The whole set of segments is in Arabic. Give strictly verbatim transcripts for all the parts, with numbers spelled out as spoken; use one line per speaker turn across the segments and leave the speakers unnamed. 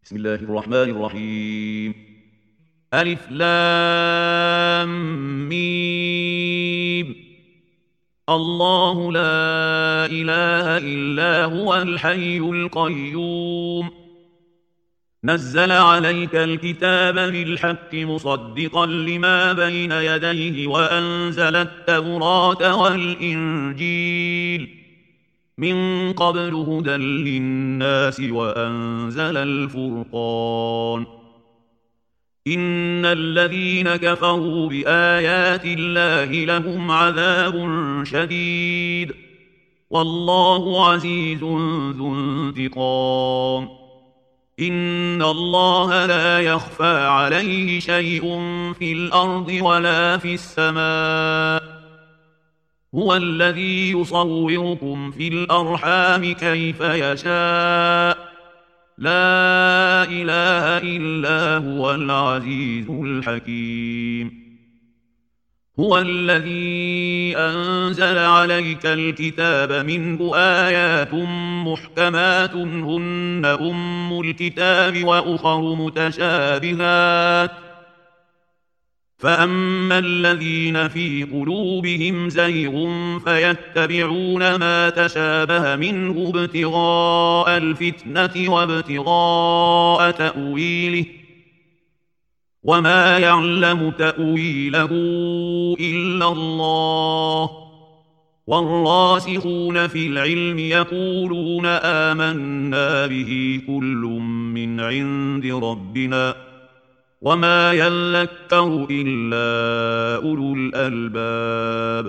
بسم الله الرحمن الرحيم. ألف لام ميم. الله لا إله إلا هو الحي القيوم. نزل عليك الكتاب بالحق مصدقا لما بين يديه وأنزل التوراة والإنجيل من قبل هدى للناس وأنزل الفرقان. إن الذين كفروا بآيات الله لهم عذاب شديد والله عزيز ذو انتقام. إن الله لا يخفى عليه شيء في الأرض ولا في السماء. هو الذي يصوركم في الأرحام كيف يشاء. لا إله إلا هو العزيز الحكيم. هو الذي أنزل عليك الكتاب منه آيات محكمات هن أم الكتاب وأخر متشابهات فأما الذين في قلوبهم زيغ فيتبعون ما تشابه منه ابتغاء الفتنة وابتغاء تأويله وما يعلم تأويله إلا الله. والراسخون في العلم يقولون آمنا به كل من عند ربنا وما يذكر إلا أولو الألباب.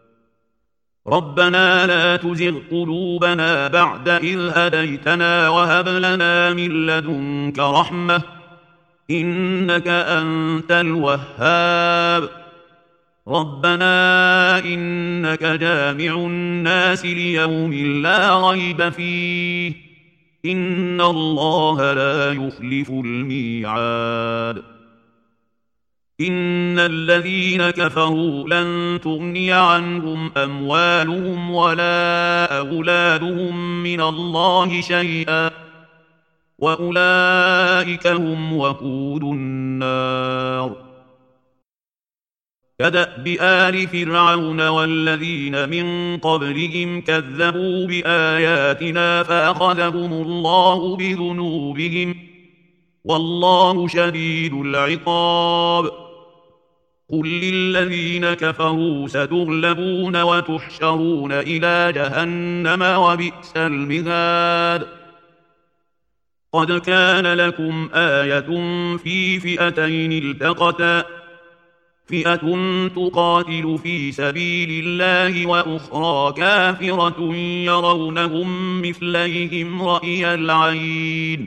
ربنا لا تزغ قلوبنا بعد إذ هديتنا وهب لنا من لدنك رحمة إنك أنت الوهاب. ربنا إنك جامع الناس ليوم لا ريب فيه إن الله لا يخلف الميعاد. إن الذين كفروا لن تغني عنهم أموالهم ولا أولادهم من الله شيئا وأولئك هم وقود النار. كدأب آل فرعون والذين من قبلهم كذبوا بآياتنا فأخذهم الله بذنوبهم والله شديد العقاب. قل للذين كفروا ستغلبون وتحشرون إلى جهنم وبئس المهاد. قد كان لكم آية في فئتين التقتا فئة تقاتل في سبيل الله وأخرى كافرة يرونهم مثليهم رأي العين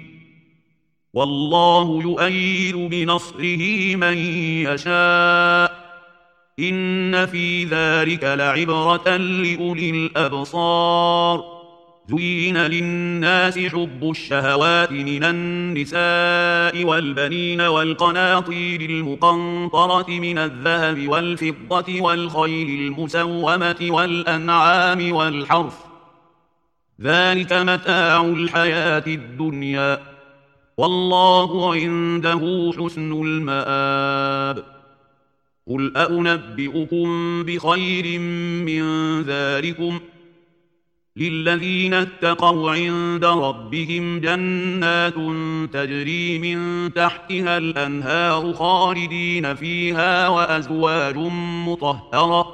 والله يؤيد بنصره من يشاء. إن في ذلك لعبرة لأولي الأبصار. زين للناس حب الشهوات من النساء والبنين والقناطير المقنطرة من الذهب والفضة والخيل المسومة والأنعام والحرث ذلك متاع الحياة الدنيا والله عنده حسن المآب. قل أنبئكم بخير من ذلكم للذين اتقوا عند ربهم جنات تجري من تحتها الأنهار خالدين فيها وأزواج مطهرة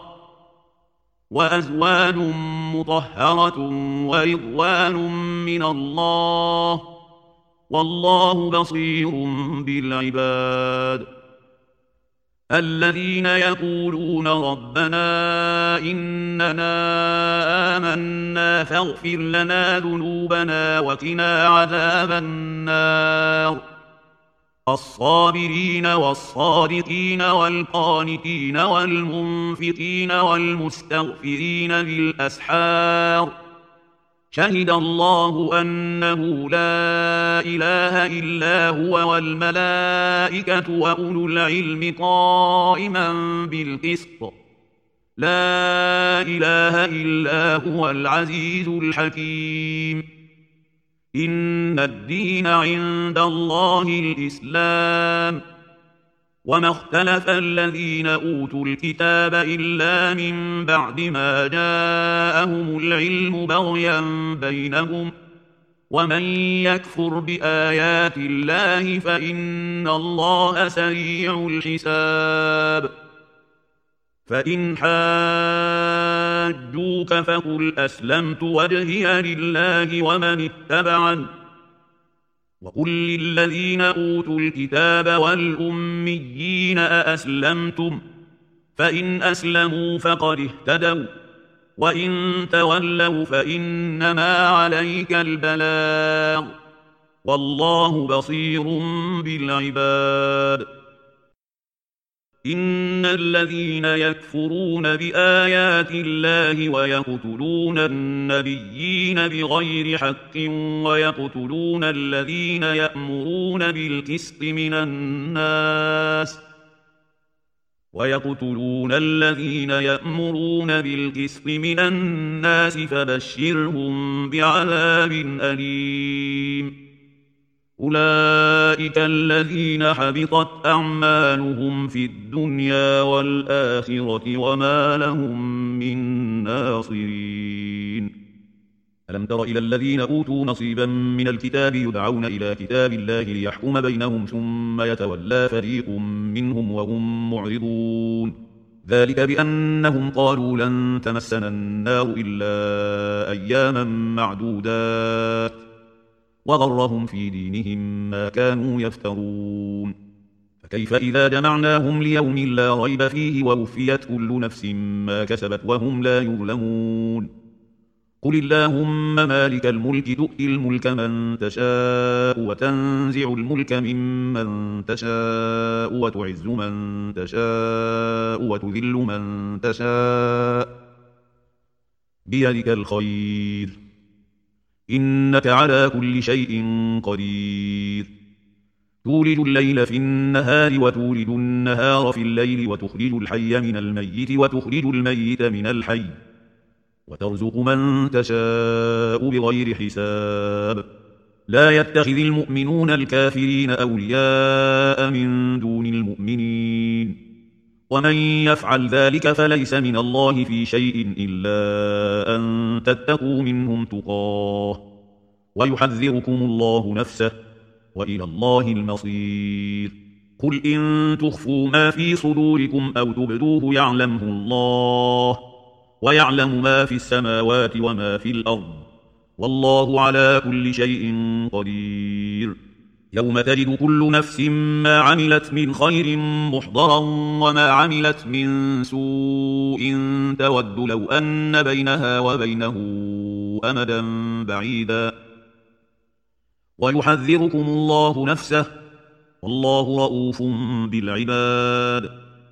وأزواج مطهرة ورضوان من الله والله بصير بالعباد. الذين يقولون ربنا إننا آمنا فاغفر لنا ذنوبنا وقنا عذاب النار. الصابرين والصادقين والقانتين والمنفقين والمستغفرين بالأسحار. شهد الله أنه لا إله إلا هو والملائكة وأولو العلم قائما بالقسط. لا إله إلا هو العزيز الحكيم. إن الدين عند الله الإسلام. وما اختلف الذين أوتوا الكتاب إلا من بعد ما جاءهم العلم بغيا بينهم، ومن يكفر بآيات الله فإن الله سريع الحساب. فإن حاجوك فقل أسلمت وجهي لله ومن اتبعني، وقل للذين أوتوا الكتاب والأميين أأسلمتم؟ فإن أسلموا فقد اهتدوا، وإن تولوا فإنما عليك البلاغ، والله بصير بالعباد. إن الذين يكفرون بآيات الله ويقتلون النبيين بغير حق ويقتلون الذين يأمرون بالقسط من الناس ويقتلون الذين يأمرون بالقسط من الناس فبشرهم بعذاب أليم. أولئك الذين حبطت أعمالهم في الدنيا والآخرة وما لهم من ناصرين. ألم تر إلى الذين أوتوا نصيبا من الكتاب يدعون إلى كتاب الله ليحكم بينهم ثم يتولى فريق منهم وهم معرضون. ذلك بأنهم قالوا لن تمسنا النار إلا أياما معدودات، وغرهم في دينهم ما كانوا يفترون. فكيف إذا جمعناهم ليوم لا ريب فيه ووفيت كل نفس ما كسبت وهم لا يظلمون. قل اللهم مالك الملك تؤتي الملك من تشاء وتنزع الملك ممن تشاء وتعز من تشاء وتذل من تشاء بيدك الخير إنك على كل شيء قدير. تولج الليل في النهار وتولج النهار في الليل وتخرج الحي من الميت وتخرج الميت من الحي وترزق من تشاء بغير حساب. لا يتخذ المؤمنون الكافرين أولياء من دون المؤمنين، ومن يفعل ذلك فليس من الله في شيء إلا أن تتقوا منهم تقاه، ويحذركم الله نفسه، وإلى الله المصير. قل إن تخفوا ما في صدوركم أو تبدوه يعلمه الله، ويعلم ما في السماوات وما في الأرض، والله على كل شيء قدير. يوم تجد كل نفس ما عملت من خير محضرا وما عملت من سوء تود لو أن بينها وبينه أمدا بعيدا، ويحذركم الله نفسه، والله رؤوف بالعباد.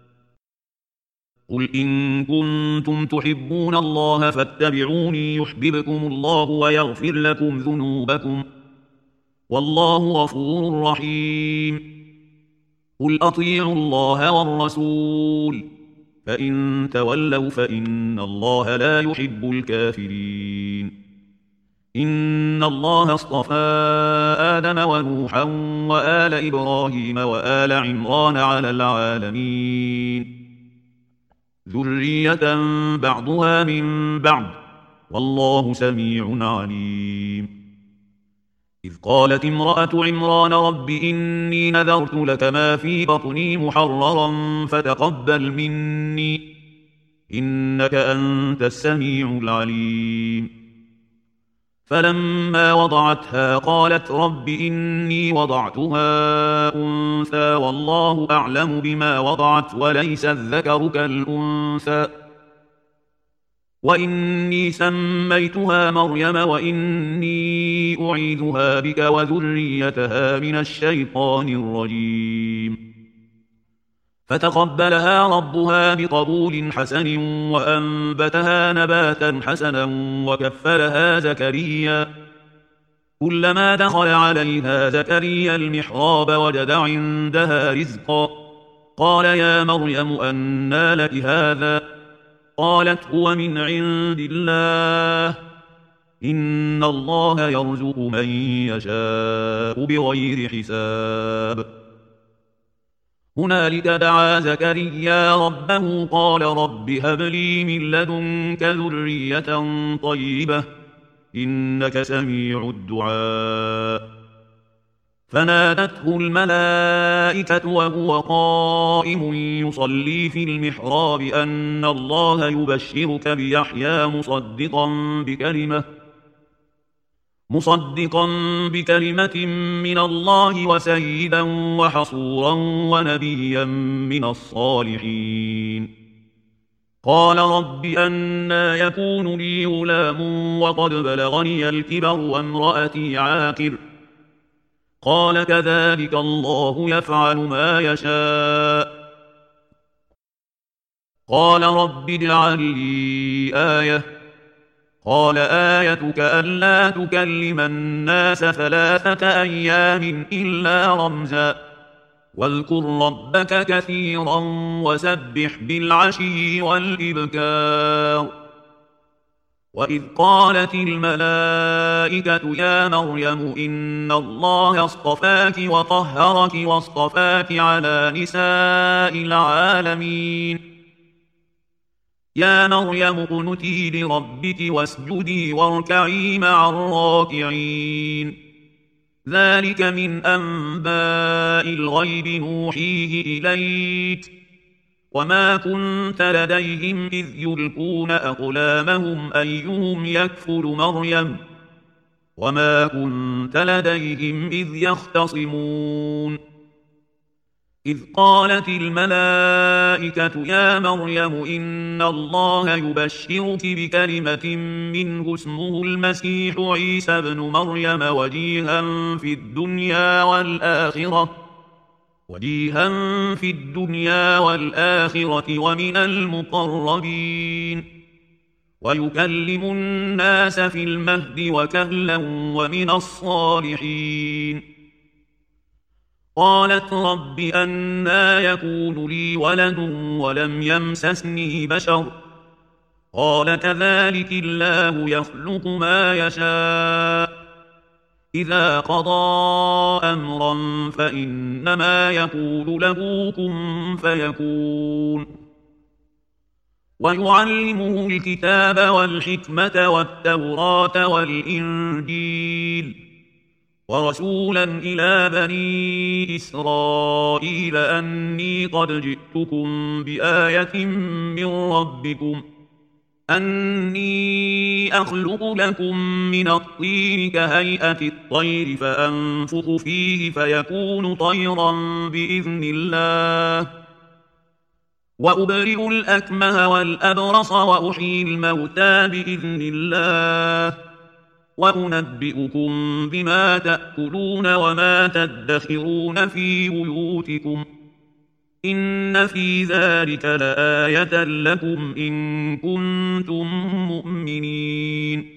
قل إن كنتم تحبون الله فاتبعوني يحببكم الله ويغفر لكم ذنوبكم، والله غفور رحيم. قل أطيعوا الله والرسول، فإن تولوا فإن الله لا يحب الكافرين. إن الله اصطفى آدم ونوحا وآل إبراهيم وآل عمران على العالمين ذرية بعضها من بعض، والله سميع عليم. إذ قالت امرأة عمران رب إني نذرت لك ما في بطني محررا فتقبل مني إنك أنت السميع العليم. فلما وضعتها قالت رب إني وضعتها أنثى والله أعلم بما وضعت وليس الذكر كالأنثى وإني سميتها مريم وإني أعيذها بك وذريتها من الشيطان الرجيم. فتقبلها ربها بقبول حسن وأنبتها نباتا حسنا وكفلها زكريا. كلما دخل عليها زكريا المحراب وجد عندها رزقا قال يا مريم أنى لك هذا؟ قالت هو من عند الله إن الله يرزق من يشاء بغير حساب. هنالك دعا زكريا ربه قال رب هب لي من لدنك ذرية طيبة إنك سميع الدعاء. فنادته الملائكة وهو قائم يصلي في المحراب أن الله يبشرك بيحيى مصدقا بكلمة مصدقا بكلمة من الله وسيدا وحصورا ونبيا من الصالحين. قال رب أنى يكون لي غلام وقد بلغني الكبر وامرأتي عاقر. قال كذلك الله يفعل ما يشاء. قال رب اجعل لي آية. قال آيتك ألا تكلم الناس ثلاثة أيام إلا رمزا واذكر ربك كثيرا وسبح بالعشي والإبكار. وإذ قالت الملائكة يا مريم إن الله اصطفاك وطهرك واصطفاك على نساء العالمين. يا مريم اقنتي لربك واسجدي واركعي مع الراكعين. ذلك من أنباء الغيب نوحيه إليك وما كنت لديهم إذ يلقون أقلامهم أيهم يكفل مريم وما كنت لديهم إذ يختصمون. إذ قالت الملائكة يا مريم إن الله يبشرك بكلمة منه اسمه المسيح عيسى بن مريم وجيها في الدنيا والآخرة وجيها في الدنيا والآخرة ومن المقربين ويكلم الناس في المهد وكهلا ومن الصالحين. قالت رب أنى يكون لي ولد ولم يمسسني بشر قال كذلك الله يخلق ما يشاء إذا قضى أمرا فإنما يقول له كن فيكون. ويعلمه الكتاب والحكمة والتوراة والإنجيل ورسولا إلى بني إسرائيل أني قد جئتكم بآية من ربكم أني أخلق لكم من الطين كهيئة الطير فأنفخ فيه فيكون طيرا بإذن الله وأبرئ الأكمه والأبرص وأحيي الموتى بإذن الله وأنبئكم بما تأكلون وما تدخرون في بيوتكم إن في ذلك لآية لكم إن كنتم مؤمنين.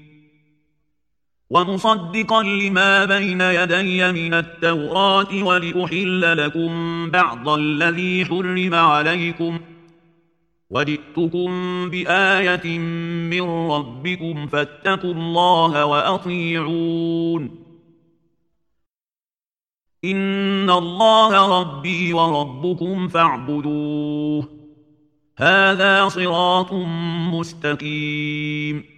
ومصدقا لما بين يدي من التوراة ولأحل لكم بعض الذي حرم عليكم وجئتكم بآية من ربكم فاتقوا الله وأطيعون. إن الله ربي وربكم فاعبدوه هذا صراط مستقيم.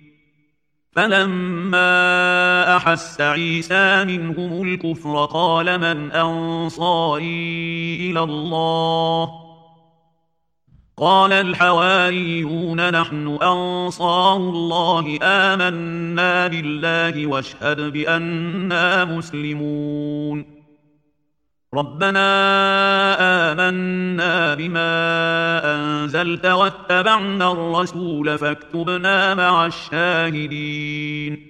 فلما أحس عيسى منهم الكفر قال من أنصاري إلى الله قال الحواريون نحن أنصار الله آمنا بالله واشهد بأننا مسلمون. ربنا آمنا بما أنزلت واتبعنا الرسول فاكتبنا مع الشاهدين.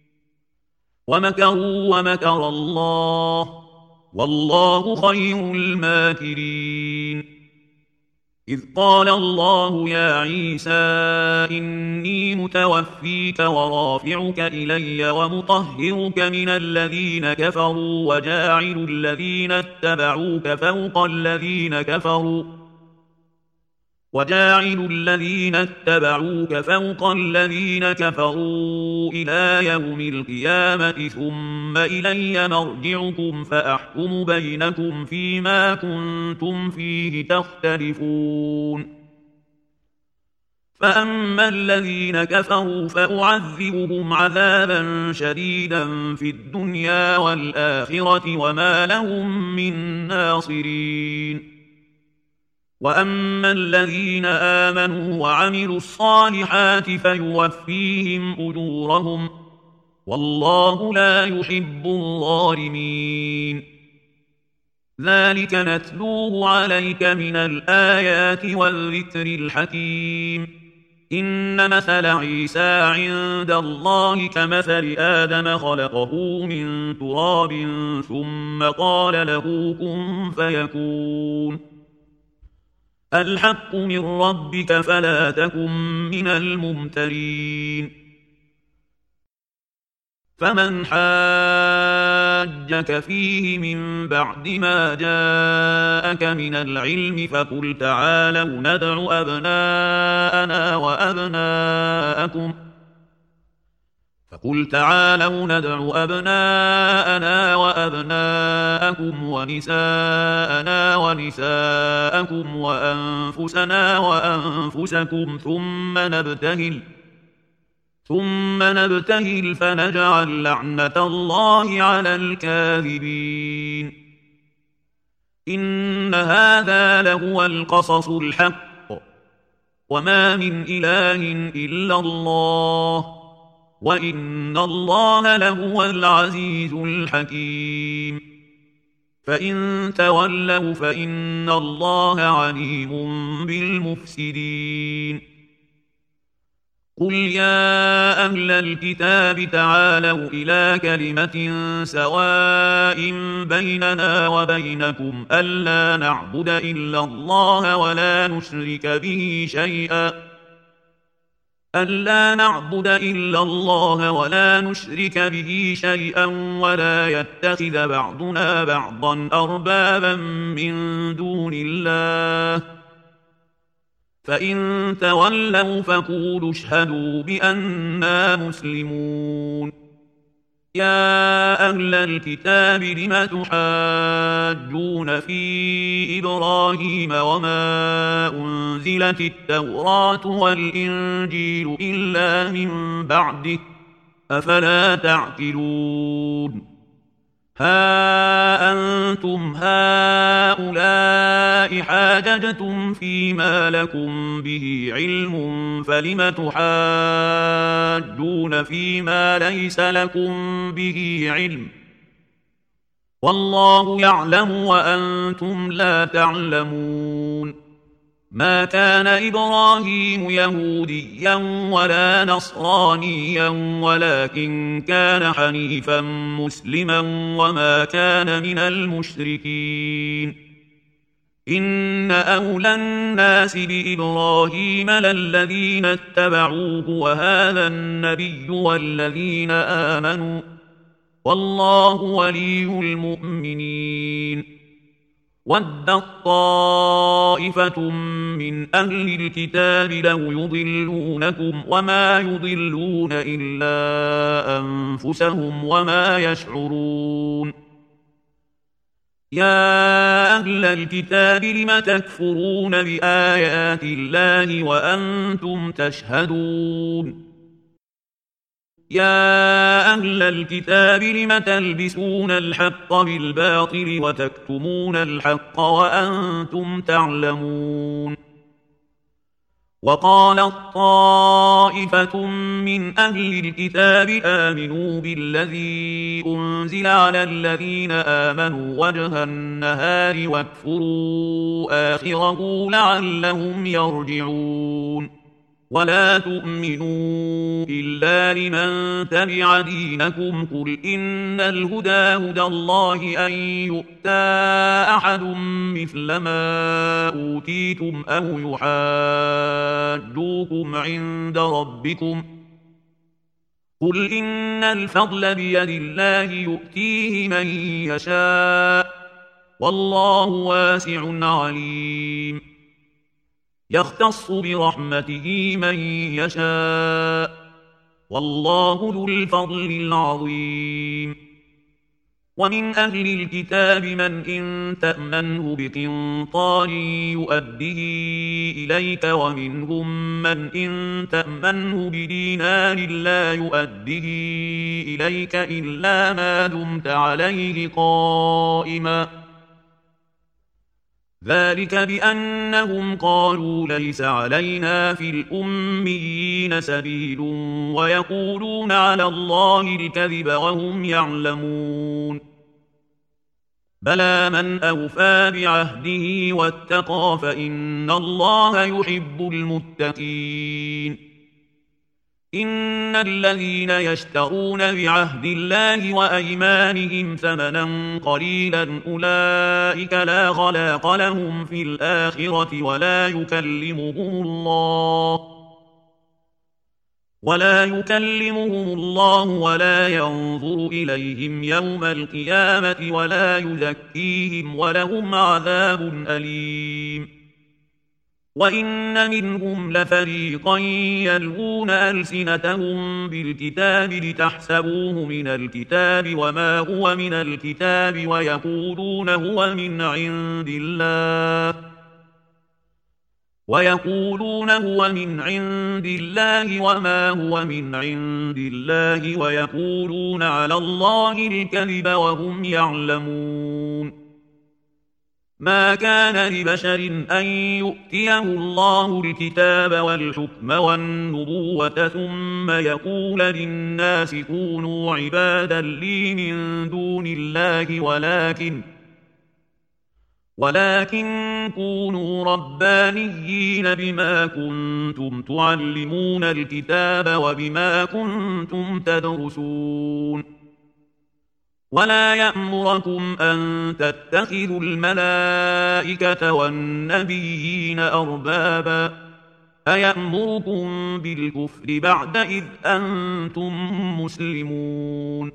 ومكروا ومكر الله والله خير الماكرين. إذ قال الله يا عيسى إني متوفيك ورافعك إلي ومطهرك من الذين كفروا وجاعل الذين اتبعوك فوق الذين كفروا وجاعل الذين اتبعوك فوق الذين كفروا إلى يوم القيامة ثم إلي مرجعكم فأحكم بينكم فيما كنتم فيه تختلفون فأما الذين كفروا فأعذبهم عذابا شديدا في الدنيا والآخرة وما لهم من ناصرين وأما الذين آمنوا وعملوا الصالحات فيوفيهم أجورهم والله لا يحب الظالمين ذلك نتلوه عليك من الآيات والذكر الحكيم إن مثل عيسى عند الله كمثل آدم خلقه من تراب ثم قال له كن فيكون الحق من ربك فلا تكن من الممترين فمن حاجك فيه من بعد ما جاءك من العلم فقل تعالوا ندع أبناءنا وأبناءكم فقل تعالوا ندع أبناءنا وأبناءكم ونساءنا ونساءكم وأنفسنا وأنفسكم ثم نبتهل ثم نبتهل فنجعل لعنة الله على الكاذبين إن هذا لهو القصص الحق وما من إله إلا الله وإن الله لهو العزيز الحكيم فإن تولوا فإن الله عليم بالمفسدين قل يا أهل الكتاب تعالوا إلى كلمة سواء بيننا وبينكم ألا نعبد إلا الله ولا نشرك به شيئا ألا نعبد إلا الله ولا نشرك به شيئا ولا يتخذ بعضنا بعضا أربابا من دون الله فإن تولوا فقولوا اشهدوا بأننا مسلمون يا أهل الكتاب لم تحاجون في إبراهيم وما أنزلت التوراة والإنجيل إلا من بعده أفلا تعقلون ها أنتم هؤلاء حاججتم فيما لكم به علم فلم تحاجون فيما ليس لكم به علم والله يعلم وأنتم لا تعلمون ما كان إبراهيم يهوديا ولا نصرانيا ولكن كان حنيفا مسلما وما كان من المشركين إن أولى الناس بإبراهيم للذين اتبعوه وهذا النبي والذين آمنوا والله ولي المؤمنين ودت طائفة من أهل الكتاب لو يضلونكم وما يضلون إلا أنفسهم وما يشعرون يا أهل الكتاب لم تكفرون بآيات الله وأنتم تشهدون يا أهل الكتاب لم تلبسون الحق بالباطل وتكتمون الحق وأنتم تعلمون وقالت طائفة من أهل الكتاب آمنوا بالذي أنزل على الذين آمنوا وجه النهار واكفروا آخره لعلهم يرجعون ولا تؤمنوا إلا لمن تبع دينكم قل إن الهدى هدى الله أن يؤتى أحد مثل ما أوتيتم أو يحاجوكم عند ربكم قل إن الفضل بيد الله يؤتيه من يشاء والله واسع عليم يختص برحمته من يشاء والله ذو الفضل العظيم ومن أهل الكتاب من إن تأمنه بقنطار يؤده إليك ومنهم من إن تأمنه بدينار لا يؤده إليك إلا ما دمت عليه قائما ذلك بأنهم قالوا ليس علينا في الأميين سبيل ويقولون على الله الكذب وهم يعلمون بلى من أوفى بعهده واتقى فإن الله يحب المتقين إن الذين يشترون بعهد الله وأيمانهم ثمنا قليلا أولئك لا خلاق لهم في الآخرة ولا يكلمهم الله ولا يكلمهم الله ولا ينظر إليهم يوم القيامة ولا يزكيهم ولهم عذاب أليم وإن منهم لفريقا يلوون ألسنتهم بالكتاب لتحسبوه من الكتاب وما هو من الكتاب ويقولون هو من عند الله ويقولون هو من عند الله وما هو من عند الله ويقولون على الله الكذب وهم يعلمون ما كان لبشر أن يؤتيه الله الكتاب والحكم والنبوة ثم يقول للناس كونوا عبادا لي من دون الله ولكن ولكن كونوا ربانيين بما كنتم تعلمون الكتاب وبما كنتم تدرسون ولا يأمركم أن تتخذوا الملائكة والنبيين أربابا أيأمركم بالكفر بعد إذ أنتم مسلمون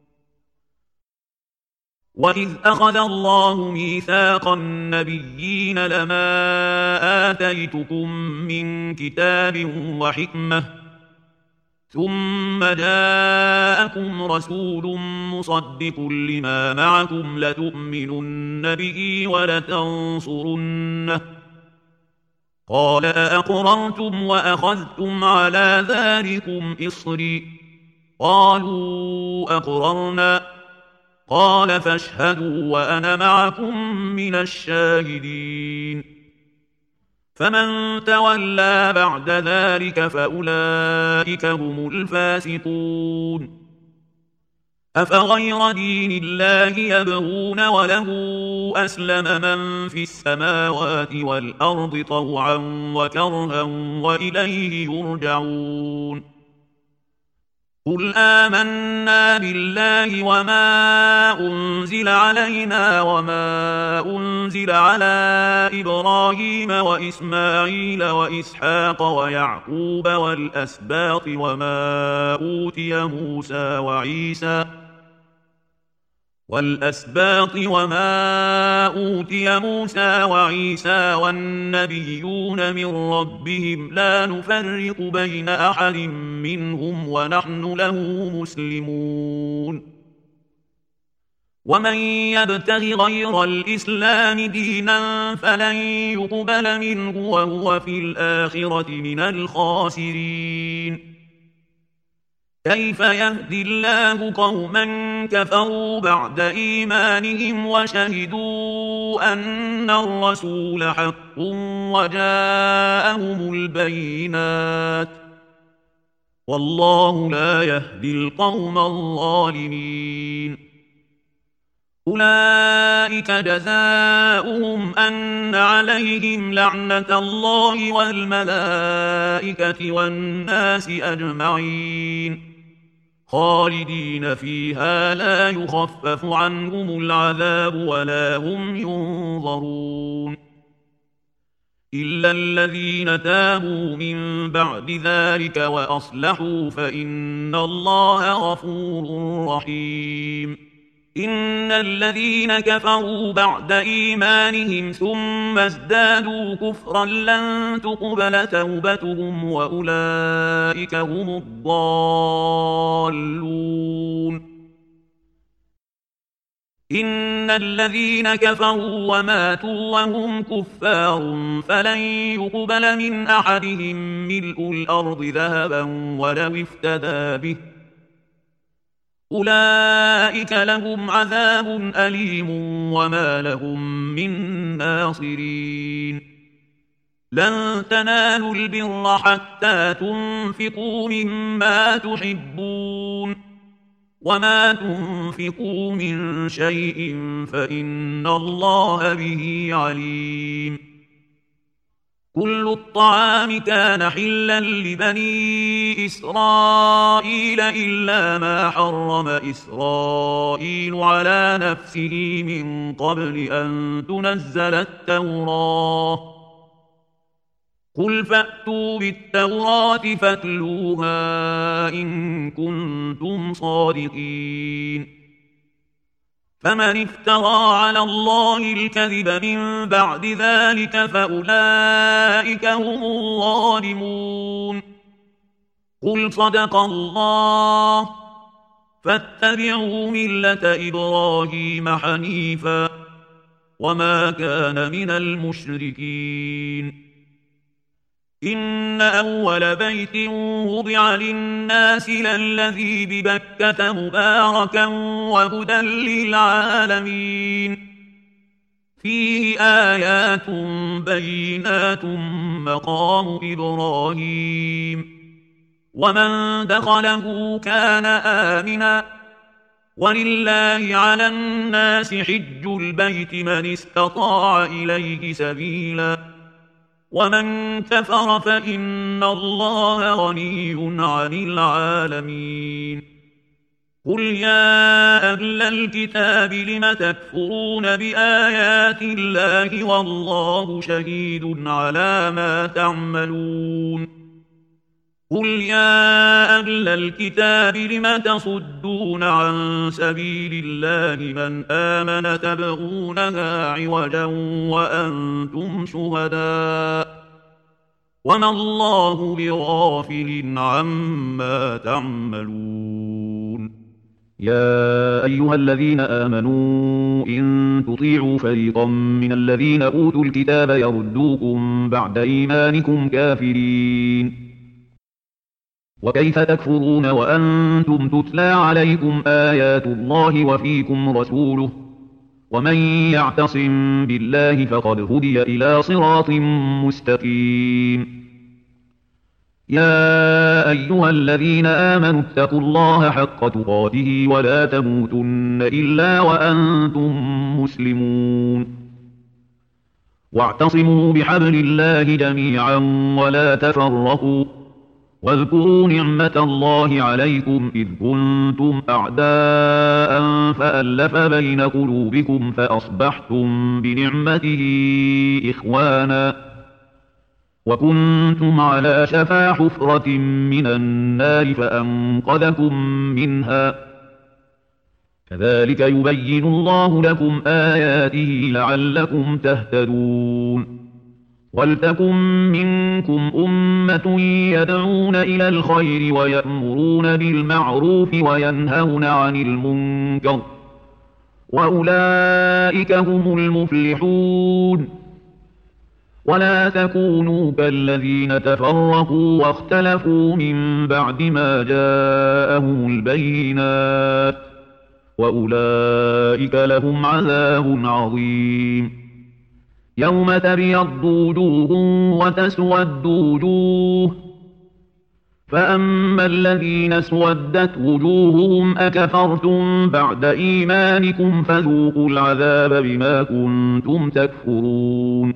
وإذ أخذ الله ميثاق النبيين لما آتيتكم من كتاب وحكمة ثم جاءكم رسول مصدق لما معكم لتؤمنن به ولتنصرنه قال أأقررتم وأخذتم على ذلكم إصري قالوا أقررنا قال فاشهدوا وأنا معكم من الشاهدين فمن تولى بعد ذلك فأولئك هم الفاسقون أفغير دين الله يبغون وله أسلم من في السماوات والأرض طوعا وكرها وإليه يرجعون قل آمنا بالله وما أنزل علينا وما أنزل على إبراهيم وإسماعيل وإسحاق ويعقوب والأسباط وما أوتي موسى وعيسى والأسباط وما أوتي موسى وعيسى والنبيون من ربهم لا نفرق بين أحد منهم ونحن له مسلمون ومن يبتغ غير الإسلام دينا فلن يقبل منه وهو في الآخرة من الخاسرين كيف يهدي الله قوما كفروا بعد إيمانهم وشهدوا أن الرسول حق وجاءهم البينات والله لا يهدي القوم الظالمين أولئك جزاؤهم أن عليهم لعنة الله والملائكة والناس أجمعين خالدين فيها لا يخفف عنهم العذاب ولا هم ينظرون إلا الذين تابوا من بعد ذلك وأصلحوا فإن الله غفور رحيم
إن الذين كفروا بعد إيمانهم ثم ازدادوا كفرا لن تقبل توبتهم وأولئك هم الضالون إن الذين كفروا وماتوا وهم كفار فلن يقبل من أحدهم ملء الأرض ذهبا ولو افتدى به أولئك لهم عذاب أليم وما لهم من ناصرين لن تنالوا البر حتى تنفقوا مما تحبون وما تنفقوا من شيء فإن الله به عليم كل الطعام كان حلا لبني إسرائيل إلا ما حرم إسرائيل على نفسه من قبل أن تنزل التوراة قل فأتوا بالتوراة فاتلوها إن كنتم صادقين فمن افترى على الله الكذب من بعد ذلك فأولئك هم الظالمون قل صدق الله فاتبعوا ملة إبراهيم حنيفا وما كان من المشركين إن أول بيت وضع للناس للذي ببكة مباركا وهدى للعالمين فيه آيات بينات مقام إبراهيم ومن دخله كان آمنا ولله على الناس حج البيت من استطاع إليه سبيلا ومن كفر فإن الله غني عن العالمين قل يا أهل الكتاب لم تكفرون بآيات الله والله شهيد على ما تعملون قل يا أهل الكتاب لم تصدون عن سبيل الله من آمن تبغونها عوجا وأنتم شهداء وما الله بغافل عما تعملون
يا أيها الذين آمنوا إن تطيعوا فريقا من الذين أوتوا الكتاب يردوكم بعد إيمانكم كافرين وكيف تكفرون وأنتم تتلى عليكم آيات الله وفيكم رسوله ومن يعتصم بالله فقد هدي إلى صراط مستقيم يا أيها الذين آمنوا اتقوا الله حق تقاته ولا تموتن إلا وأنتم مسلمون واعتصموا بحبل الله جميعا ولا تفرقوا واذكروا نعمة الله عليكم إذ كنتم أعداء فألف بين قلوبكم فأصبحتم بنعمته إخوانا وكنتم على شفا حفرة من النار فأنقذكم منها كذلك يبين الله لكم آياته لعلكم تهتدون ولتكن منكم أمة يدعون إلى الخير ويأمرون بالمعروف وينهون عن المنكر وأولئك هم المفلحون ولا تكونوا كالذين تفرقوا واختلفوا من بعد ما جاءهم البينات وأولئك لهم عذاب عظيم يوم تبيض وجوه وتسود وجوه فأما الذين اسودت وجوههم أكفرتم بعد إيمانكم فذوقوا العذاب بما كنتم تكفرون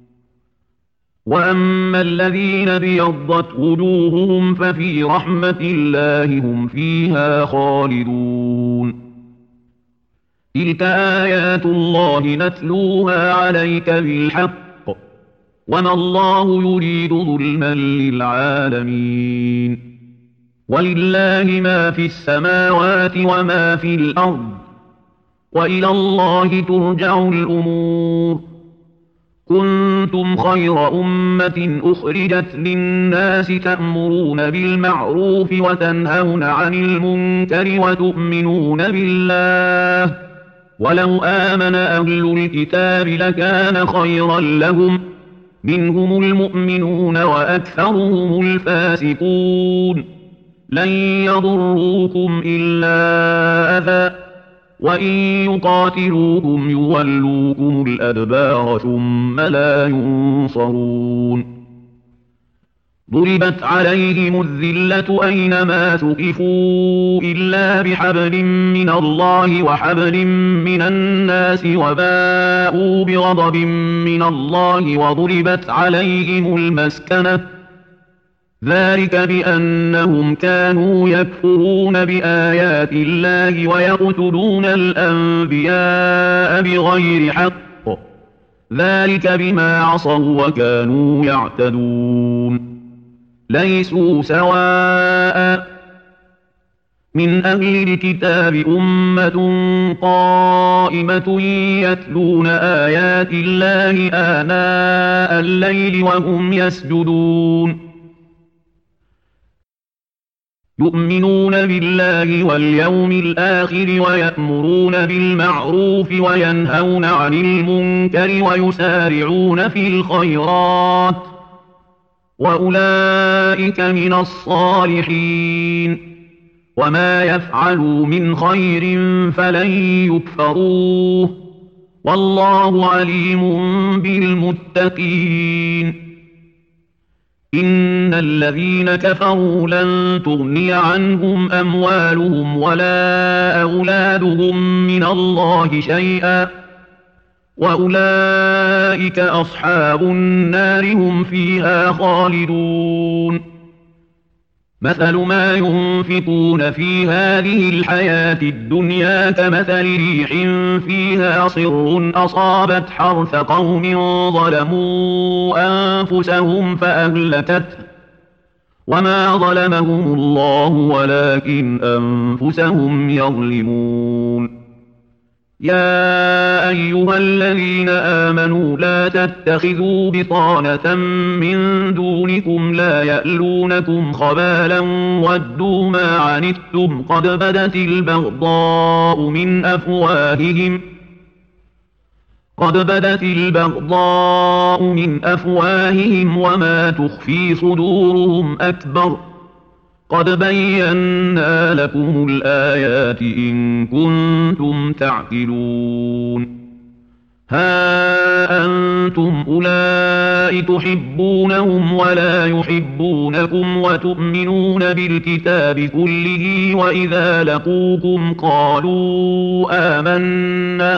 وأما الذين بيضت وجوههم ففي رحمة الله هم فيها خالدون تلك آيات الله نتلوها عليك بالحق وما الله يريد ظلما للعالمين ولله ما في السماوات وما في الأرض
وإلى الله ترجع الأمور. كنتم خير أمة أخرجت للناس تأمرون بالمعروف وتنهون عن المنكر وتؤمنون بالله، ولو آمن أهل الكتاب لكان خيرا لهم، منهم المؤمنون وأكثرهم الفاسقون. لن يضروكم إلا أذى، وإن يقاتلوكم يولوكم الأدبار ثم لا ينصرون. ضربت عليهم الذلة أينما ثقفوا إلا بحبل من الله وحبل من الناس وباءوا بغضب من الله وضربت عليهم المسكنة، ذلك بأنهم كانوا يكفرون بآيات الله ويقتلون الأنبياء بغير حق، ذلك بما عصوا وكانوا يعتدون. ليسوا سواء، من أهل الكتاب أمة قائمة يتلون آيات الله آناء الليل وهم يسجدون، يؤمنون بالله واليوم الآخر ويأمرون بالمعروف وينهون عن المنكر ويسارعون في الخيرات، وأولئك من الصالحين. وما يفعلوا من خير فلن يكفروه، والله عليم بالمتقين. إن الذين كفروا لن تغني عنهم أموالهم ولا أولادهم من الله شيئا، وأولئك أصحاب النار هم فيها خالدون. مثل ما ينفقون في هذه الحياة الدنيا كمثل ريح فيها صر أصابت حرث قوم ظلموا أنفسهم فأهلكته، وما ظلمهم الله ولكن أنفسهم يظلمون. يا أيها الذين آمنوا لا تتخذوا بطانة من دونكم لا يألونكم خبالا ودوا ما عنتم قد بدت البغضاء من أفواههم قد بدت البغضاء من أفواههم وما تخفي صدورهم أكبر، قد بينا لكم الآيات إن كنتم تعقلون. ها أنتم أولئك تحبونهم ولا يحبونكم وتؤمنون بالكتاب كله، وإذا لقوكم قالوا آمنا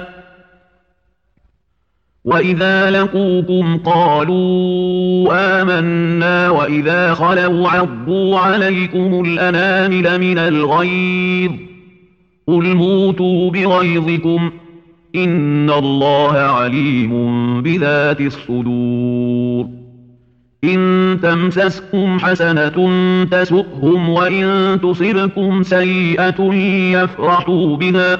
وإذا لقوكم قالوا آمنا وإذا خلوا عضوا عليكم الأنامل من الغيظ، قل موتوا بغيظكم إن الله عليم بذات الصدور. إن تمسسكم حسنة تسؤهم وإن تصبكم سيئة يفرحوا بها،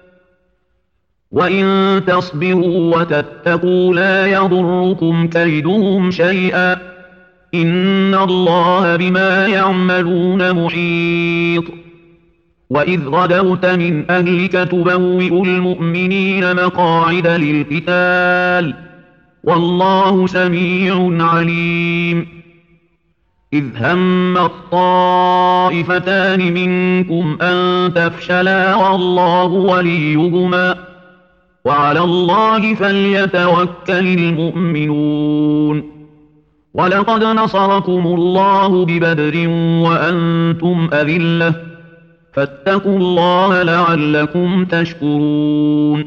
وإن تصبروا وتتقوا لا يضركم كيدهم شيئا، إن الله بما يعملون محيط. وإذ غدوت من أهلك تبوئ المؤمنين مقاعد للقتال، والله سميع عليم. إذ هم الطائفتان منكم أن تفشلا والله وليهما، وعلى الله فليتوكل المؤمنون. ولقد نصركم الله ببدر وأنتم أذلة، فاتقوا الله لعلكم تشكرون.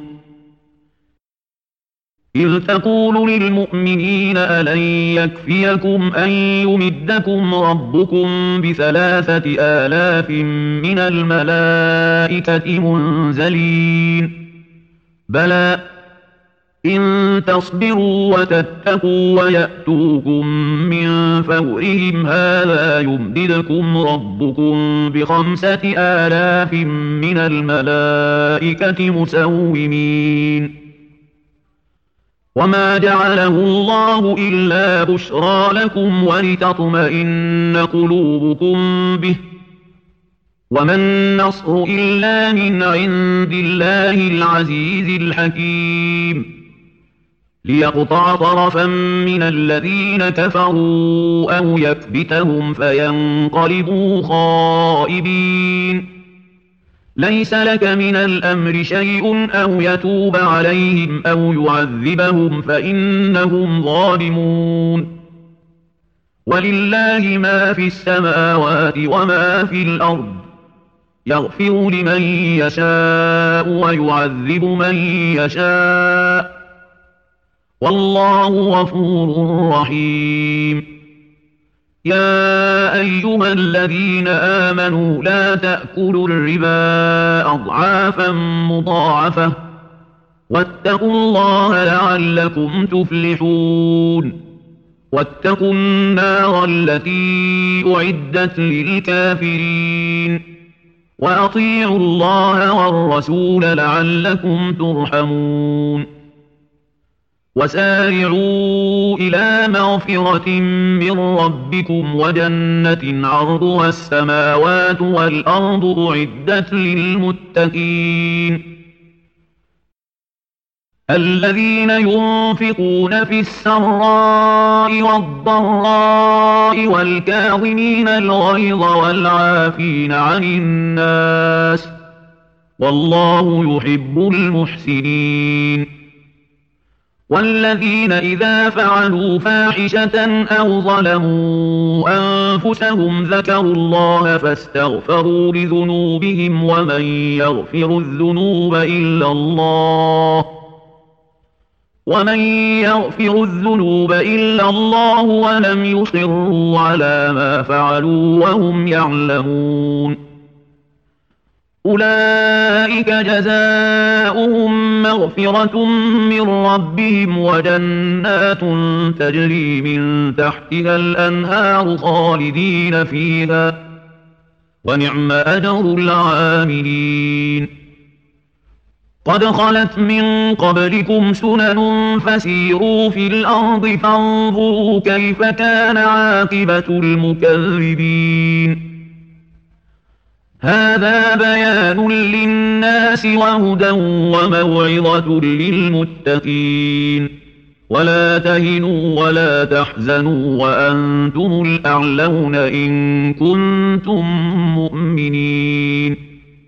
إذ تقول للمؤمنين ألن يكفيكم أن يمدكم ربكم بثلاثة آلاف من الملائكة منزلين؟ بلى إن تصبروا وتتقوا ويأتوكم من فورهم هذا يمددكم ربكم بخمسة آلاف من الملائكة مسومين. وما جعله الله إلا بشرى لكم ولتطمئن قلوبكم به، وما النصر إلا من عند الله العزيز الحكيم، ليقطع طرفا من الذين كفروا أو يكبتهم فينقلبوا خائبين. ليس لك من الأمر شيء أو يتوب عليهم أو يعذبهم فإنهم ظالمون. ولله ما في السماوات وما في الأرض، يغفر لمن يشاء ويعذب من يشاء، والله غفور رحيم. يا أيها الذين آمنوا لا تأكلوا الربا أضعافا مضاعفة، واتقوا الله لعلكم تفلحون. واتقوا النار التي أعدت للكافرين، وأطيعوا الله والرسول لعلكم ترحمون. وسارعوا إلى مغفرة من ربكم وجنة عرضها السماوات والأرض أعدت للمتقين، الذين ينفقون في السراء والضراء والكاظمين الغيظ والعافين عن الناس، والله يحب المحسنين. والذين إذا فعلوا فاحشة أو ظلموا أنفسهم ذكروا الله فاستغفروا لذنوبهم ومن يغفر الذنوب إلا الله ومن يغفر الذنوب إلا الله ولم يصروا على ما فعلوا وهم يعلمون. أولئك جزاؤهم مغفرة من ربهم وجنات تجري من تحتها الأنهار خالدين فيها، ونعم أجر العاملين. قد خلت من قبلكم سنن فسيروا في الأرض فانظروا كيف كان عاقبة المكذبين. هذا بيان للناس وهدى وموعظة للمتقين. ولا تهنوا ولا تحزنوا وأنتم الأعلون إن كنتم مؤمنين.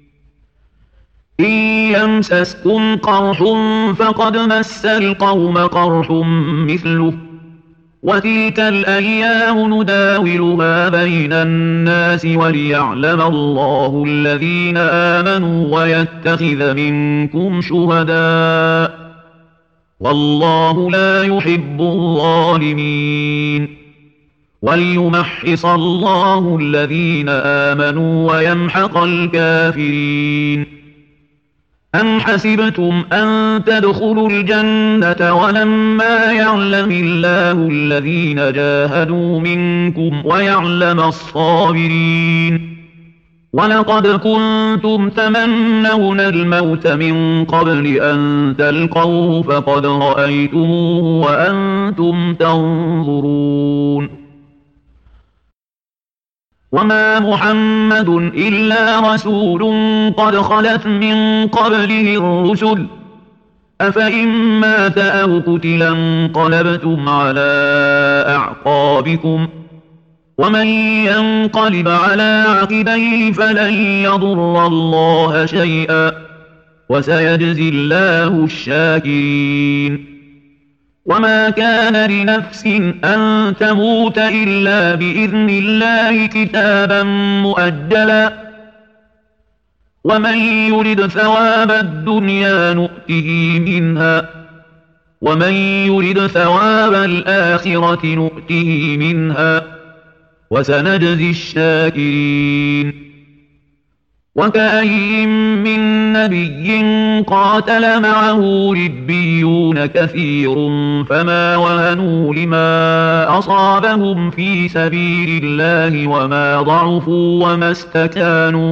إن يمسسكم قرح فقد مس القوم قرح مثله، وتلك الأيام نداولها بين الناس وليعلم الله الذين آمنوا ويتخذ منكم شهداء، والله لا يحب الظالمين. وليمحص الله الذين آمنوا ويمحق الكافرين. أم حسبتم أن تدخلوا الجنة ولما يعلم الله الذين جاهدوا منكم ويعلم الصابرين؟ ولقد كنتم تمنون الموت من قبل أن تلقوه فقد رأيتموه وأنتم تنظرون. وما محمد إلا رسول قد خلت من قبله الرسل، أفإن مات أو قتلا انقلبتم على أعقابكم، ومن ينقلب على عقبيه فلن يضر الله شيئا، وسيجزي الله الشاكرين. وما كان لنفس أن تموت إلا بإذن الله كتابا مؤجلا، ومن يرد ثواب الدنيا نؤته منها، ومن يرد ثواب الآخرة نؤته منها، وسنجزي الشاكرين. وكأين من نبي قاتل معه ربيون كثير فما وهنوا لما أصابهم في سبيل الله وما ضعفوا وما استكانوا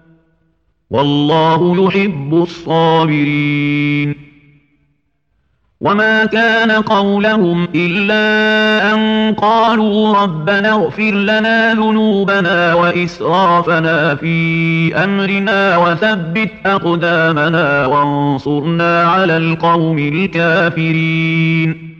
والله يحب الصابرين. وما كان قولهم إلا أن قالوا ربنا اغفر لنا ذنوبنا وإسرافنا في أمرنا وثبت أقدامنا وانصرنا على القوم الكافرين.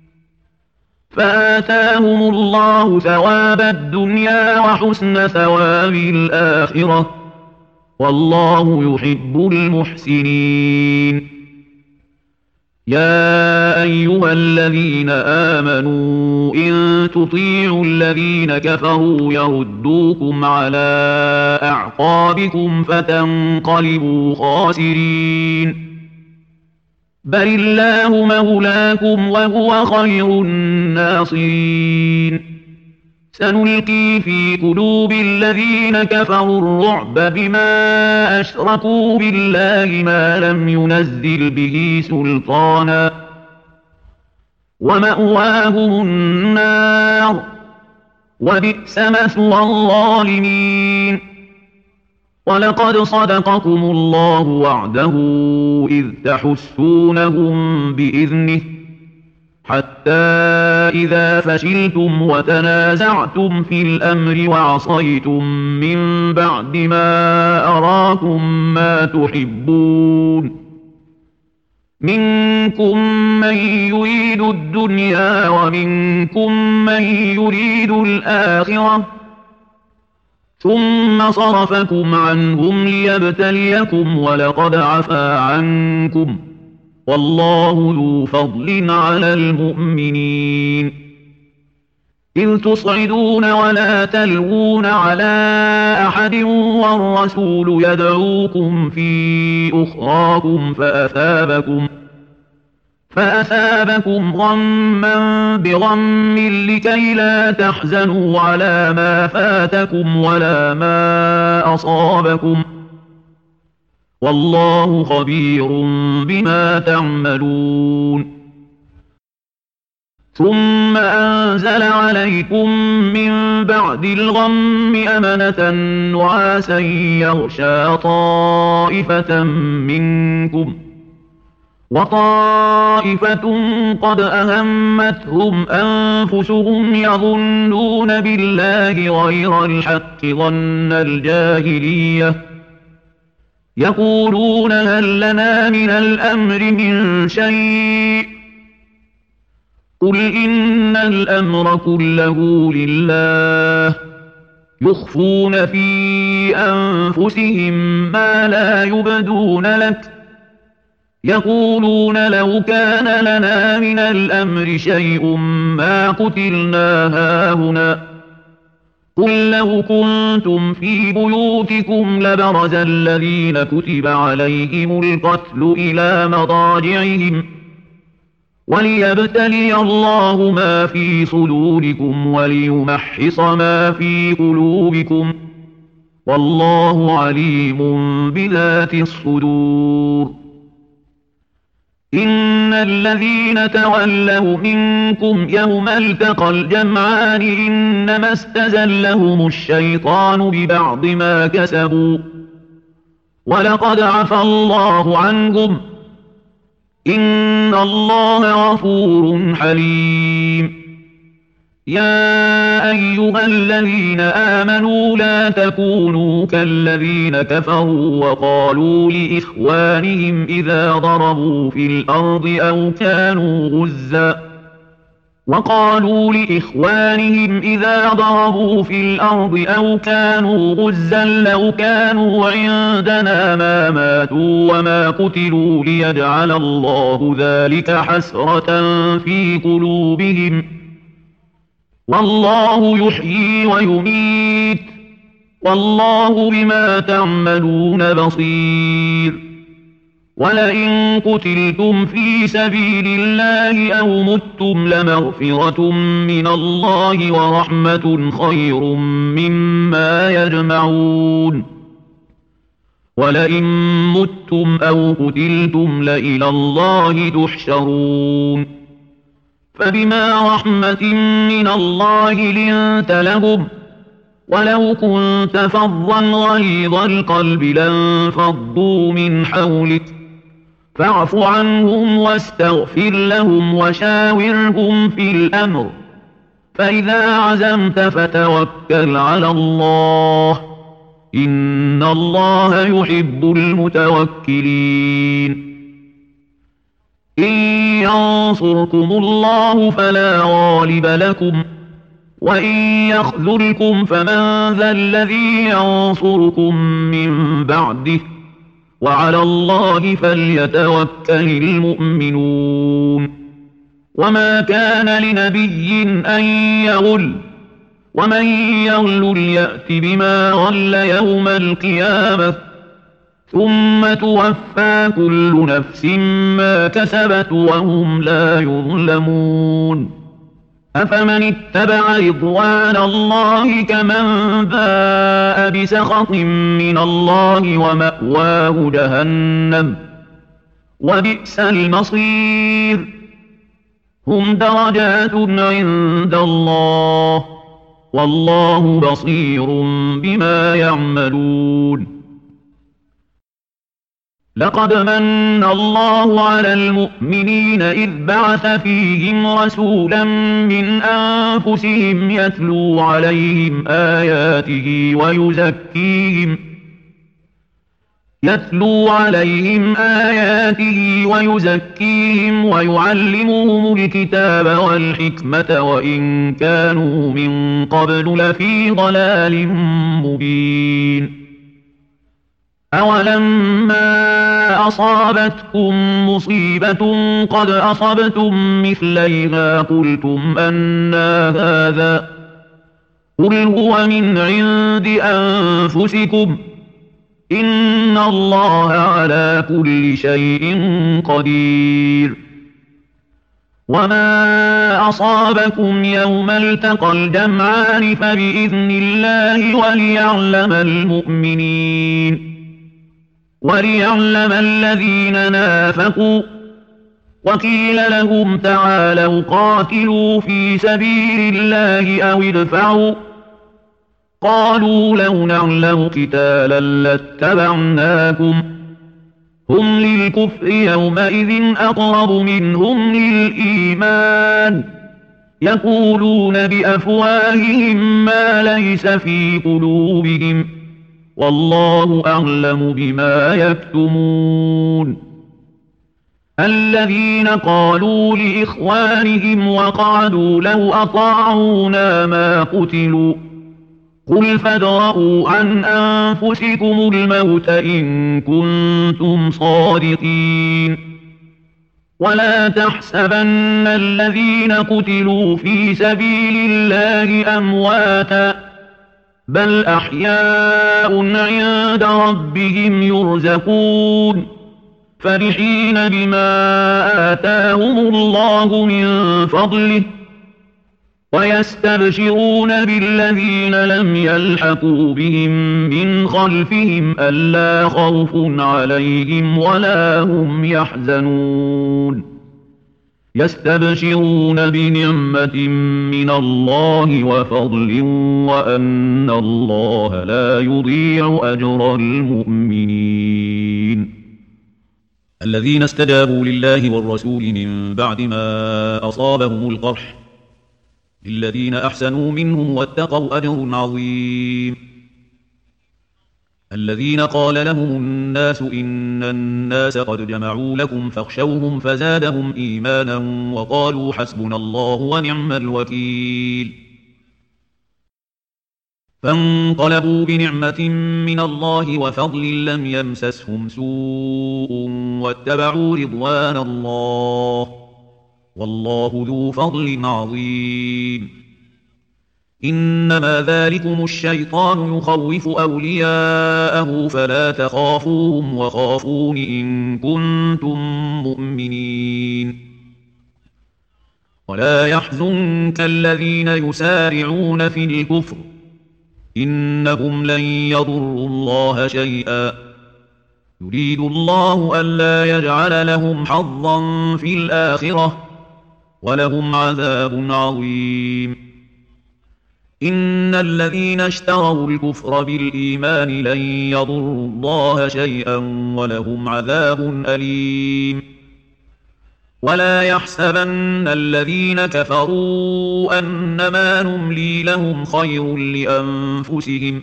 فآتاهم الله ثواب الدنيا وحسن ثواب الآخرة والله يحب المحسنين. يا أيها الذين آمنوا إن تطيعوا الذين كفروا يردوكم على أعقابكم فتنقلبوا خاسرين. بل الله مولاكم وهو خير الناصرين. سنلقي في قلوب الذين كفروا الرعب بما أشركوا بالله ما لم ينزل به سلطانا ومأواهم النار وبئس مثوى الظالمين. ولقد صدقكم الله وعده إذ تحسونهم بإذنه حتى إذا فشلتم وتنازعتم في الأمر وعصيتم من بعد ما أراكم ما تحبون منكم من يريد الدنيا ومنكم من يريد الآخرة ثم صرفكم عنهم ليبتليكم ولقد عفا عنكم والله ذو فضل على المؤمنين. إذ تصعدون ولا تلوون على أحد والرسول يدعوكم في أخراكم فأثابكم فأثابكم غما بغم لكي لا تحزنوا على ما فاتكم ولا ما أصابكم والله خبير بما تعملون. ثم أنزل عليكم من بعد الغم أمنة نعاسا يغشى طائفة منكم وطائفة قد أهمتهم أنفسهم يظنون بالله غير الحق ظن الجاهلية يقولون هل لنا من الأمر من شيء قل إن الأمر كله لله يخفون في أنفسهم ما لا يبدون لك يقولون لو كان لنا من الأمر شيء ما قتلنا هاهنا قل لو كنتم في بيوتكم لبرز الذين كتب عليهم القتل إلى مضاجعهم وليبتلي الله ما في صدوركم وليمحص ما في قلوبكم والله عليم بذات الصدور. إن الذين تولوا منكم يوم التقى الجمعان إنما استزلهم الشيطان ببعض ما كسبوا ولقد عفى الله عنهم إن الله غفور حليم. يا أيها الذين آمنوا لا تكونوا كالذين كفروا وقالوا لإخوانهم إذا ضربوا في الأرض أو كانوا غزا وقالوا لإخوانهم إذا ضربوا في الأرض أو كانوا غزا لو كانوا عندنا ما ماتوا وما قتلوا ليجعل الله ذلك حسرة في قلوبهم والله يحيي ويميت والله بما تعملون بصير. ولئن قتلتم في سبيل الله أو متم لمغفرة من الله ورحمة خير مما يجمعون. ولئن متم أو قتلتم لإلى الله تحشرون فبما رحمة من الله لنت لهم ولو كنت فظا غليظ القلب لانفضوا من حولك فاعف عنهم واستغفر لهم وشاورهم في الأمر فإذا عزمت فتوكل على الله إن الله يحب المتوكلين إن ينصركم الله فلا غالب لكم وإن يخذلكم فمن ذا الذي ينصركم من بعده وعلى الله فليتوكل المؤمنون وما كان لنبي أن يغل ومن يغل يأت بما غل يوم القيامة ثم توفى كل نفس ما كسبت وهم لا يظلمون أفمن اتبع رضوان الله كمن باء بسخط من الله ومأواه جهنم وبئس المصير هم درجات عند الله والله بصير بما يعملون لقد من الله على المؤمنين إذ بعث فيهم رسولا من أنفسهم يتلو عليهم آياته ويزكيهم يتلو عليهم آياته ويزكيهم ويعلمهم الكتاب والحكمة وإن كانوا من قبل لفي ضلال مبين أولما أصابتكم مصيبة قد أصبتم مثليها قلتم أنى هذا قل هو من عند أنفسكم إن الله على كل شيء قدير وما أصابكم يوم التقى الجمعان فبإذن الله وليعلم المؤمنين وليعلم الذين نافقوا وقيل لهم تعالوا قاتلوا في سبيل الله أو ادفعوا قالوا لو نعلم قتالا لاتبعناكم هم للكفر يومئذ أقرب منهم للإيمان يقولون بأفواههم ما ليس في قلوبهم والله أعلم بما يكتمون الذين قالوا لإخوانهم وقعدوا لو أطاعونا ما قتلوا قل فادرءوا عن أنفسكم الموت إن كنتم صادقين ولا تحسبن الذين قتلوا في سبيل الله أمواتا بل أحياء عند ربهم يرزقون فرحين بما آتاهم الله من فضله ويستبشرون بالذين لم يلحقوا بهم من خلفهم ألا خوف عليهم ولا هم يحزنون يستبشرون بنعمة من الله وفضل وأن الله لا يضيع أجر المؤمنين
الذين استجابوا لله والرسول من بعد ما أصابهم القرح للذين أحسنوا منهم واتقوا أجر عظيم الذين قال لهم الناس إن الناس قد جمعوا لكم فاخشوهم فزادهم إيمانا وقالوا حسبنا الله ونعم الوكيل فانقلبوا بنعمة من الله وفضل لم يمسسهم سوء واتبعوا رضوان الله والله ذو فضل عظيم إنما ذلكم الشيطان يخوف أولياءه فلا تخافوهم وخافون إن كنتم مؤمنين ولا يحزنك الذين يسارعون في الكفر إنهم لن يضروا الله شيئا
يريد الله ألا يجعل لهم حظا في الآخرة ولهم عذاب عظيم. إن الذين اشتروا الكفر بالإيمان لن يضروا الله شيئا ولهم عذاب أليم. ولا يحسبن الذين كفروا أنما نملي لهم خير لأنفسهم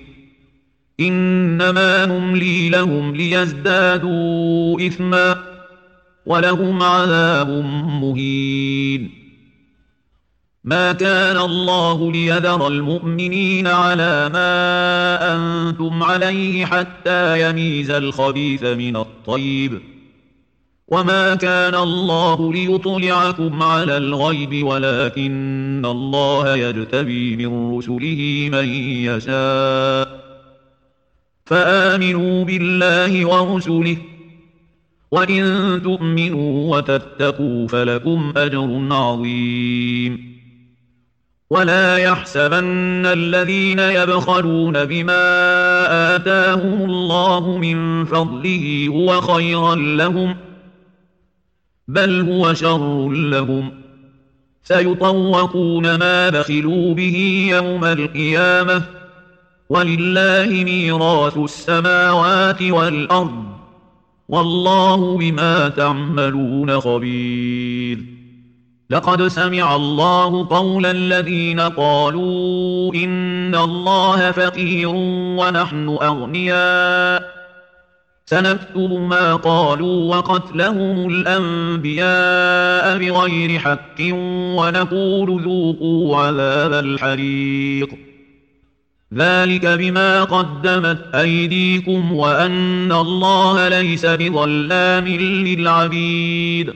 إنما نملي لهم ليزدادوا إثما ولهم عذاب مهين. ما كان الله ليذر المؤمنين على ما أنتم عليه حتى يميز الخبيث من الطيب وما كان الله ليطلعكم على الغيب ولكن الله يجتبي من رسله من يشاء فآمنوا بالله ورسله وإن تؤمنوا وتتقوا فلكم أجر عظيم. ولا يحسبن الذين يبخلون بما آتاهم الله من فضله هو خيرا لهم بل هو شر لهم سيطوقون ما بخلوا به يوم القيامة ولله ميراث السماوات والأرض والله بما تعملون خبير. لقد سمع الله قول الذين قالوا إن الله فقير ونحن أغنياء سنكتب ما قالوا وقتلهم الأنبياء بغير حق ونقول ذوقوا عذاب الحريق ذلك بما قدمت أيديكم وأن الله ليس بظلام للعبيد.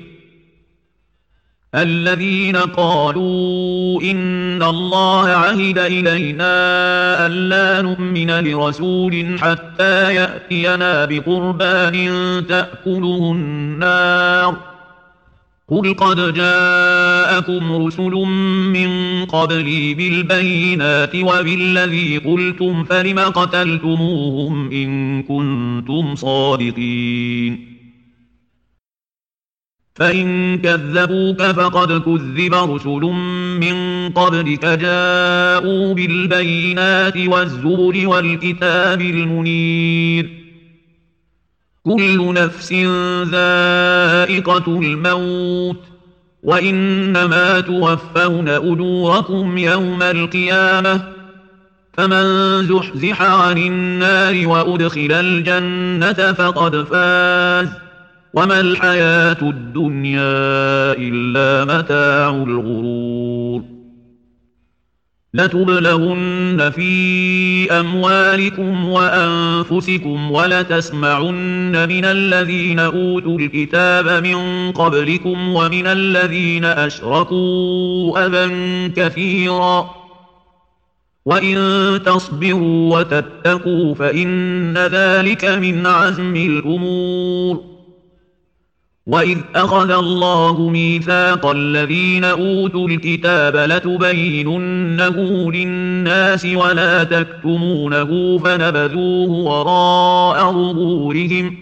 الذين قالوا إن الله عهد إلينا ألا نؤمن لرسول حتى يأتينا بقربان تأكله النار قل قد جاءكم رسل من قبلي بالبينات وبالذي قلتم فلم قتلتموهم إن كنتم صادقين. فإن كذبوك فقد كذب رسل من قبلك جاءوا بالبينات والزبر والكتاب المنير. كل نفس ذائقة الموت وإنما توفون أجوركم يوم القيامة فمن زحزح عن النار وأدخل الجنة فقد فاز وما الحياة الدنيا إلا متاع الغرور. لتبلغن في أموالكم وأنفسكم ولتسمعن من الذين أوتوا الكتاب من قبلكم ومن الذين أشركوا أذى كثيرا وإن تصبروا وتتقوا فإن ذلك من عزم الأمور. وإذ أخذ الله ميثاق الذين أوتوا الكتاب لتبيننه للناس ولا تكتمونه فنبذوه وراء ظهورهم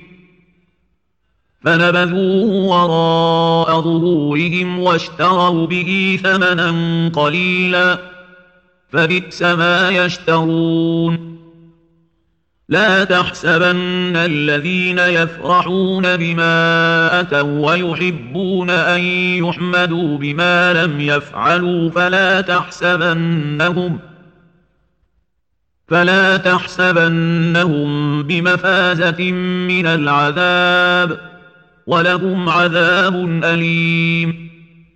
فنبذوه وراء ظهورهم واشتروا به ثمنا قليلا فبئس ما يشترون. لا تحسبن الذين يفرحون بما أتوا ويحبون أن يحمدوا بما لم يفعلوا فلا تحسبنهم فلا تحسبنهم بمفازة من العذاب ولهم عذاب أليم.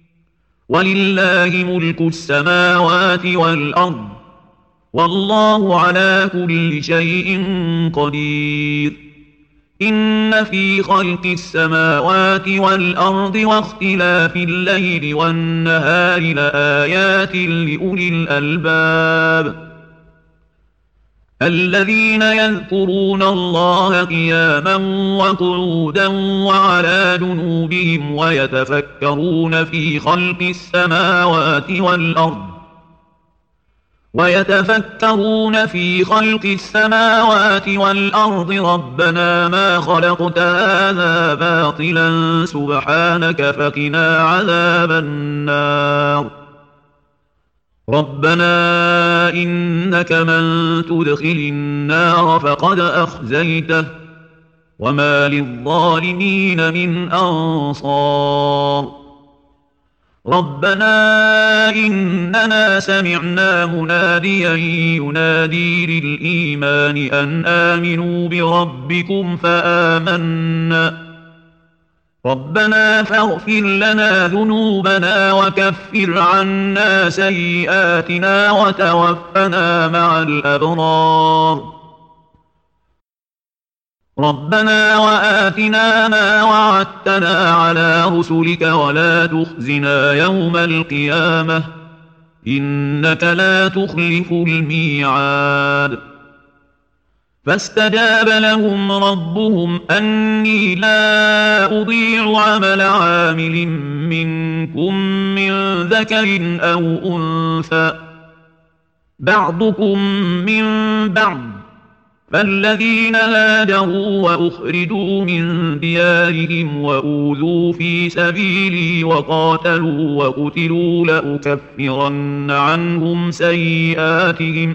ولله ملك السماوات والأرض والله على كل شيء قدير. إن في خلق السماوات والأرض واختلاف الليل والنهار لآيات لأولي الألباب الذين يذكرون الله قياما وقعودا وعلى جنوبهم ويتفكرون في خلق السماوات والأرض ويتفكرون في خلق السماوات والأرض ربنا ما خلقت هذا باطلا سبحانك فقنا عذاب النار ربنا إنك من تدخل النار فقد أخزيته وما للظالمين من أنصار ربنا إننا سمعنا مناديا ينادي للإيمان أن آمنوا بربكم فآمنا ربنا فاغفر لنا ذنوبنا وكفر عنا سيئاتنا وتوفنا مع الأبرار ربنا وآتنا ما وعدتنا على رسلك ولا تخزنا يوم القيامة إنك لا تخلف الميعاد فاستجاب لهم ربهم أني لا أضيع عمل عامل منكم من ذكر أو أنثى بعضكم من بعض فالذين هاجروا وأخرجوا من ديارهم وأوذوا في سبيلي وقاتلوا وقتلوا لأكفرن عنهم سيئاتهم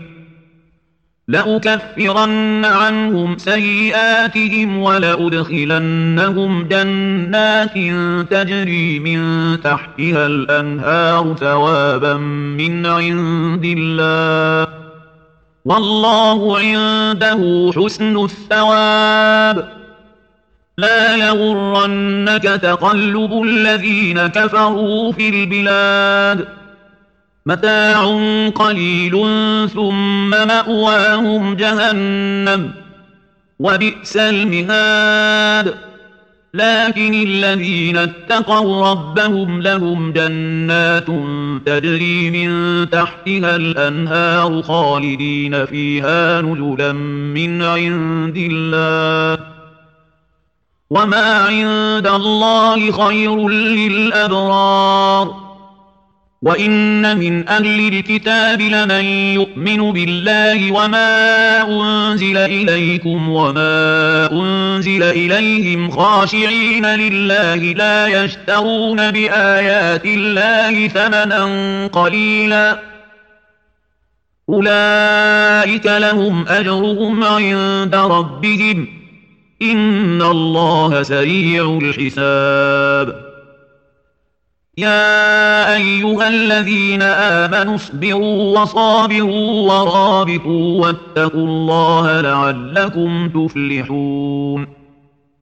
لأكفرن عنهم سيئاتهم ولأدخلنهم جنات تجري من تحتها الأنهار ثوابا من عند الله والله عنده حسن الثواب لا يغرنك تقلب الذين كفروا في البلاد متاع قليل ثم مأواهم جهنم وبئس المهاد لكن الذين اتقوا ربهم لهم جنات تجري من تحتها الأنهار خالدين فيها نزلا من عند الله وما عند الله خير للأبرار وإن من أهل الكتاب لمن يؤمن بالله وما أنزل إليكم وما أنزل إليهم خاشعين لله لا يشترون بآيات الله ثمنا قليلا أولئك لهم أجرهم عند ربهم إن الله سريع الحساب يا أيها الذين آمنوا اصبروا وصابروا ورابطوا واتقوا الله لعلكم تفلحون